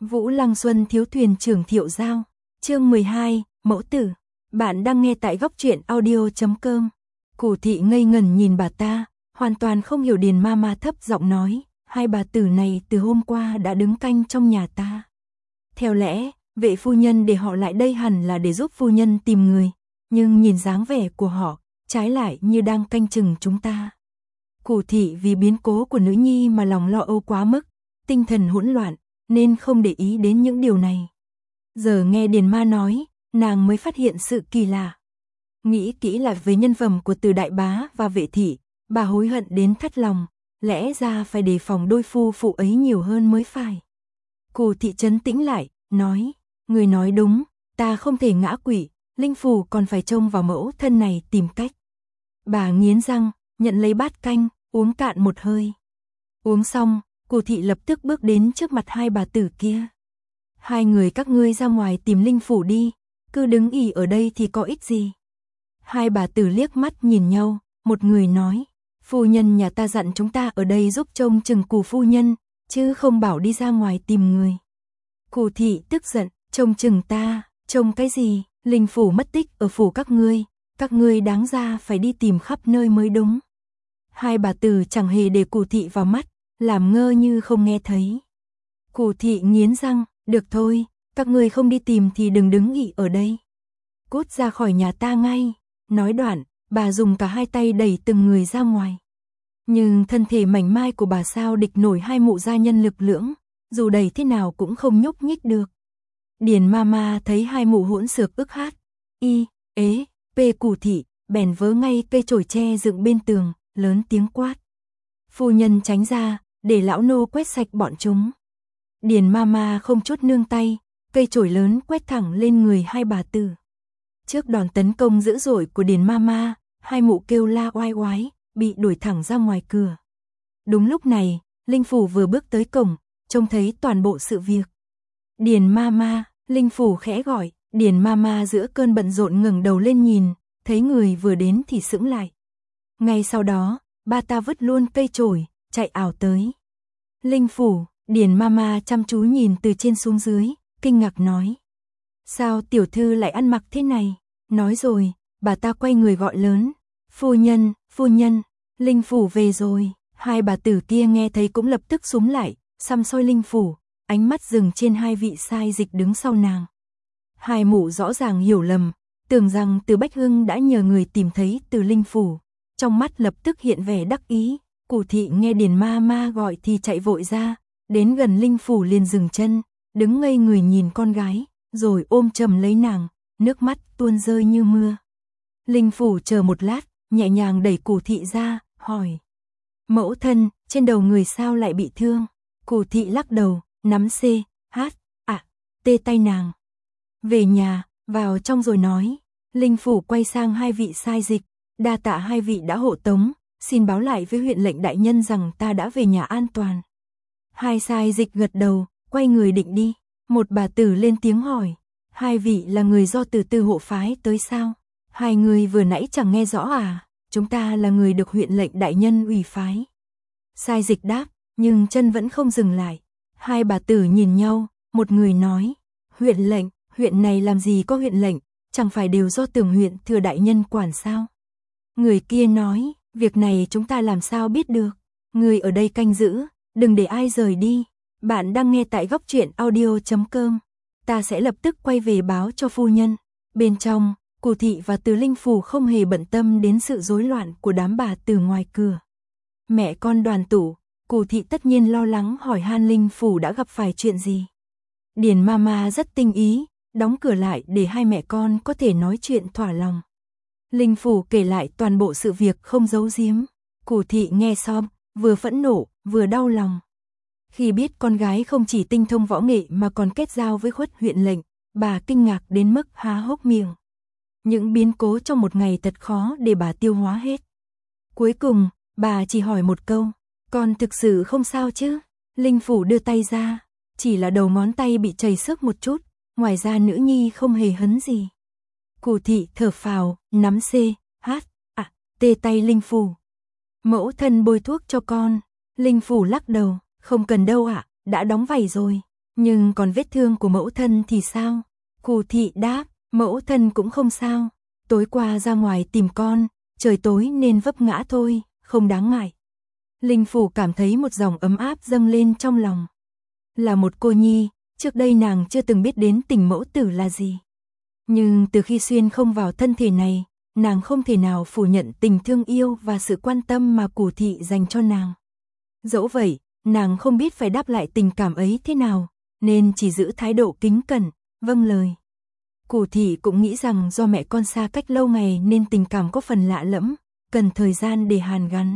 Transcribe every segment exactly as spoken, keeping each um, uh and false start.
Vũ Lăng Xuân thiếu thuyền trưởng Thiệu Giao. Chương mười hai, mẫu tử. Bạn đang nghe tại góc truyện audio chấm com. Cù thị ngây ngẩn nhìn bà ta, hoàn toàn không hiểu Điền ma ma thấp giọng nói, hai bà tử này từ hôm qua đã đứng canh trong nhà ta. Theo lẽ, vệ phu nhân để họ lại đây hẳn là để giúp phu nhân tìm người, nhưng nhìn dáng vẻ của họ, trái lại như đang canh chừng chúng ta. Cù thị vì biến cố của nữ nhi mà lòng lo âu quá mức, tinh thần hỗn loạn, nên không để ý đến những điều này. Giờ nghe Điền ma nói, nàng mới phát hiện sự kỳ lạ. Nghĩ kỹ lại với nhân phẩm của Từ đại bá và vệ thị, bà hối hận đến thắt lòng, lẽ ra phải đề phòng đôi phu phụ ấy nhiều hơn mới phải. Cù thị trấn tĩnh lại, nói, người nói đúng, ta không thể ngã quỵ, linh phủ còn phải trông vào mẫu thân này tìm cách. Bà nghiến răng, nhận lấy bát canh, uống cạn một hơi. Uống xong, Cù thị lập tức bước đến trước mặt hai bà tử kia. Hai người các ngươi ra ngoài tìm linh phủ đi, cứ đứng ỉ ở đây thì có ích gì. Hai bà tử liếc mắt nhìn nhau, một người nói, phu nhân nhà ta dặn chúng ta ở đây giúp trông chừng Cù phu nhân, chứ không bảo đi ra ngoài tìm người. Cù thị tức giận, trông chừng ta, trông cái gì, linh phủ mất tích ở phủ các ngươi, các ngươi đáng ra phải đi tìm khắp nơi mới đúng. Hai bà tử chẳng hề để Cù thị vào mắt, làm ngơ như không nghe thấy. Cù thị nghiến răng, được thôi, các ngươi không đi tìm thì đừng đứng ỉ ở đây. Cút ra khỏi nhà ta ngay. Nói đoạn, bà dùng cả hai tay đẩy từng người ra ngoài. Nhưng thân thể mảnh mai của bà sao địch nổi hai mụ gia nhân lực lưỡng, dù đẩy thế nào cũng không nhúc nhích được. Điền ma ma thấy hai mụ hỗn xược ức hát, y, ế, pê Cù thị, bèn vớ ngay cây chổi tre dựng bên tường, lớn tiếng quát. Phu nhân tránh ra, để lão nô quét sạch bọn chúng. Điền ma ma không chút nương tay, cây chổi lớn quét thẳng lên người hai bà tử. Trước đòn tấn công dữ dội của Điền ma ma, hai mụ kêu la oai oái, bị đuổi thẳng ra ngoài cửa. Đúng lúc này, linh phủ vừa bước tới cổng, trông thấy toàn bộ sự việc. Điền ma ma, linh phủ khẽ gọi, Điền ma ma giữa cơn bận rộn ngẩng đầu lên nhìn, thấy người vừa đến thì sững lại. Ngay sau đó, ba ta vứt luôn cây chổi, chạy ảo tới. Linh phủ, Điền ma ma chăm chú nhìn từ trên xuống dưới, kinh ngạc nói. Sao tiểu thư lại ăn mặc thế này? Nói rồi, bà ta quay người gọi lớn. Phu nhân, phu nhân, linh phủ về rồi. Hai bà tử kia nghe thấy cũng lập tức xúm lại, săm soi linh phủ, ánh mắt dừng trên hai vị sai dịch đứng sau nàng. Hai mụ rõ ràng hiểu lầm, tưởng rằng Từ Bách Hưng đã nhờ người tìm thấy Từ linh phủ. Trong mắt lập tức hiện vẻ đắc ý. Cù thị nghe Điền ma ma gọi thì chạy vội ra, đến gần linh phủ liền dừng chân, đứng ngây người nhìn con gái, rồi ôm chầm lấy nàng, nước mắt tuôn rơi như mưa. Linh phủ chờ một lát, nhẹ nhàng đẩy Cù thị ra, hỏi. Mẫu thân, trên đầu người sao lại bị thương? Cù thị lắc đầu, nắm C, H, à, tê tay nàng. Về nhà, vào trong rồi nói. Linh phủ quay sang hai vị sai dịch, đa tạ hai vị đã hộ tống, xin báo lại với huyện lệnh đại nhân rằng ta đã về nhà an toàn. Hai sai dịch gật đầu, quay người định đi. Một bà tử lên tiếng hỏi, hai vị là người do từ Tư hộ phái tới sao? Hai người vừa nãy chẳng nghe rõ à? Chúng ta là người được huyện lệnh đại nhân ủy phái. Sai dịch đáp, nhưng chân vẫn không dừng lại. Hai bà tử nhìn nhau, một người nói, huyện lệnh, huyện này làm gì có huyện lệnh, chẳng phải đều do Tường huyện thừa đại nhân quản sao? Người kia nói, việc này chúng ta làm sao biết được? Người ở đây canh giữ, đừng để ai rời đi. Bạn đang nghe tại góc truyện audio chấm com. Ta sẽ lập tức quay về báo cho phu nhân. Bên trong, Cù thị và Từ linh phủ không hề bận tâm đến sự rối loạn của đám bà từ ngoài cửa. Mẹ con đoàn tụ, Cù thị tất nhiên lo lắng hỏi han linh phủ đã gặp phải chuyện gì. Điền ma ma rất tinh ý, đóng cửa lại để hai mẹ con có thể nói chuyện thỏa lòng. Linh phủ kể lại toàn bộ sự việc không giấu giếm. Cù thị nghe xong, vừa phẫn nộ, vừa đau lòng. Khi biết con gái không chỉ tinh thông võ nghệ mà còn kết giao với Khuất huyện lệnh, bà kinh ngạc đến mức há hốc miệng. Những biến cố trong một ngày thật khó để bà tiêu hóa hết. Cuối cùng, bà chỉ hỏi một câu, con thực sự không sao chứ? Linh phủ đưa tay ra, chỉ là đầu ngón tay bị chảy xước một chút, ngoài ra nữ nhi không hề hấn gì. Cù thị thở phào, nắm C, H, à, tê tay linh phủ. Mẫu thân bôi thuốc cho con. Linh phủ lắc đầu, không cần đâu ạ, đã đóng vảy rồi. Nhưng còn vết thương của mẫu thân thì sao? Cù thị đáp, mẫu thân cũng không sao. Tối qua ra ngoài tìm con, trời tối nên vấp ngã thôi, không đáng ngại. Linh Phủ cảm thấy một dòng ấm áp dâng lên trong lòng. Là một cô nhi, trước đây nàng chưa từng biết đến tình mẫu tử là gì. Nhưng từ khi xuyên không vào thân thể này, nàng không thể nào phủ nhận tình thương yêu và sự quan tâm mà Cù thị dành cho nàng. Dẫu vậy, nàng không biết phải đáp lại tình cảm ấy thế nào, nên chỉ giữ thái độ kính cẩn, vâng lời. Cù thị cũng nghĩ rằng do mẹ con xa cách lâu ngày nên tình cảm có phần lạ lẫm, cần thời gian để hàn gắn.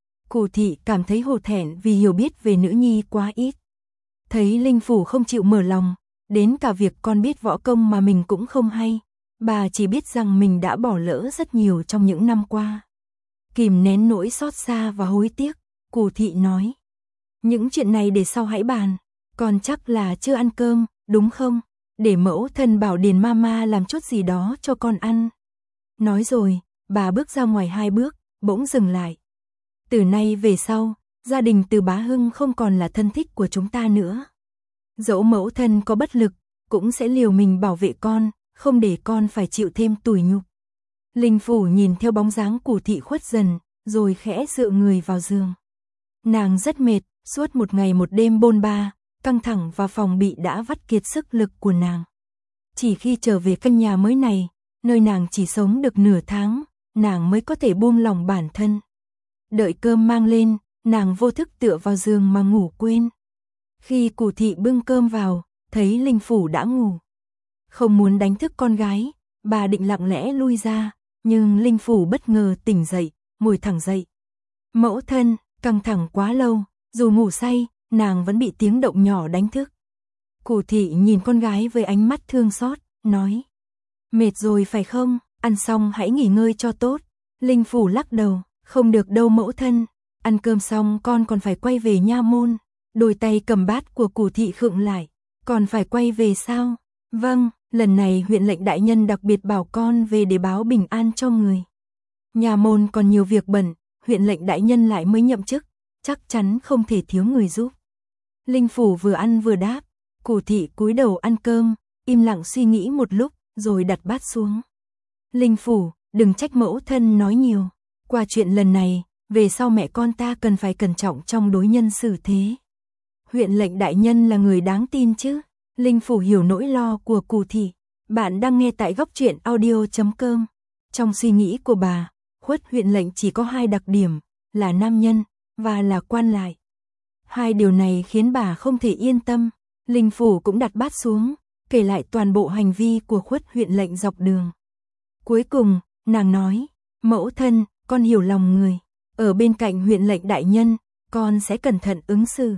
Cù thị cảm thấy hổ thẹn vì hiểu biết về nữ nhi quá ít. Thấy Linh Phủ không chịu mở lòng, đến cả việc con biết võ công mà mình cũng không hay, bà chỉ biết rằng mình đã bỏ lỡ rất nhiều trong những năm qua. Kìm nén nỗi xót xa và hối tiếc, Cù thị nói: những chuyện này để sau hãy bàn, con chắc là chưa ăn cơm, đúng không? Để mẫu thân bảo Điền Mama làm chút gì đó cho con ăn. Nói rồi, bà bước ra ngoài hai bước, bỗng dừng lại. Từ nay về sau, gia đình Từ Bá Hưng không còn là thân thích của chúng ta nữa. Dẫu mẫu thân có bất lực, cũng sẽ liều mình bảo vệ con, không để con phải chịu thêm tủi nhục. Linh Phủ nhìn theo bóng dáng Cù thị khuất dần, rồi khẽ dựa người vào giường. Nàng rất mệt, suốt một ngày một đêm bôn ba, căng thẳng và phòng bị đã vắt kiệt sức lực của nàng. Chỉ khi trở về căn nhà mới này, nơi nàng chỉ sống được nửa tháng, nàng mới có thể buông lòng bản thân. Đợi cơm mang lên, nàng vô thức tựa vào giường mà ngủ quên. Khi Cù thị bưng cơm vào, thấy Linh Phủ đã ngủ. Không muốn đánh thức con gái, bà định lặng lẽ lui ra, nhưng Linh Phủ bất ngờ tỉnh dậy, ngồi thẳng dậy. Mẫu thân, căng thẳng quá lâu, dù ngủ say, nàng vẫn bị tiếng động nhỏ đánh thức. Cù thị nhìn con gái với ánh mắt thương xót, nói: mệt rồi phải không, ăn xong hãy nghỉ ngơi cho tốt. Linh Phủ lắc đầu, không được đâu mẫu thân, ăn cơm xong con còn phải quay về nha môn. Đôi tay cầm bát của Cù thị khựng lại, còn phải quay về sao? Vâng, lần này huyện lệnh đại nhân đặc biệt bảo con về để báo bình an cho người. Nhà môn còn nhiều việc bận, huyện lệnh đại nhân lại mới nhậm chức, chắc chắn không thể thiếu người giúp. Linh Phủ vừa ăn vừa đáp. Cù thị cúi đầu ăn cơm, im lặng suy nghĩ một lúc, rồi đặt bát xuống. Linh Phủ, đừng trách mẫu thân nói nhiều. Qua chuyện lần này, về sau mẹ con ta cần phải cẩn trọng trong đối nhân xử thế. Huyện lệnh đại nhân là người đáng tin chứ? Linh Phủ hiểu nỗi lo của Cù thị. Bạn đang nghe tại góc truyện audio chấm com. Trong suy nghĩ của bà, Khuất huyện lệnh chỉ có hai đặc điểm, là nam nhân và là quan lại. Hai điều này khiến bà không thể yên tâm. Linh Phủ cũng đặt bát xuống, kể lại toàn bộ hành vi của Khuất huyện lệnh dọc đường. Cuối cùng, nàng nói: mẫu thân, con hiểu lòng người. Ở bên cạnh huyện lệnh đại nhân, con sẽ cẩn thận ứng xử.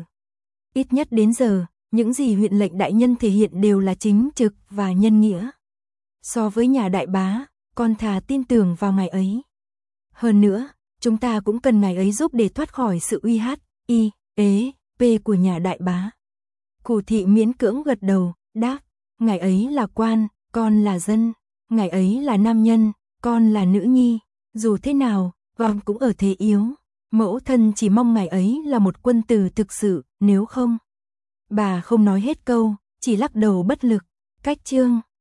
Ít nhất đến giờ, những gì huyện lệnh đại nhân thể hiện đều là chính trực và nhân nghĩa. So với nhà đại bá, con thà tin tưởng vào ngài ấy. Hơn nữa, chúng ta cũng cần ngài ấy giúp để thoát khỏi sự uy hiếp, y, ế, p của nhà đại bá. Cù thị miễn cưỡng gật đầu, đáp: ngài ấy là quan, con là dân. Ngài ấy là nam nhân, con là nữ nhi. Dù thế nào, con cũng ở thế yếu. Mẫu thân chỉ mong ngài ấy là một quân tử thực sự, nếu không. Bà không nói hết câu, chỉ lắc đầu bất lực. Cách chương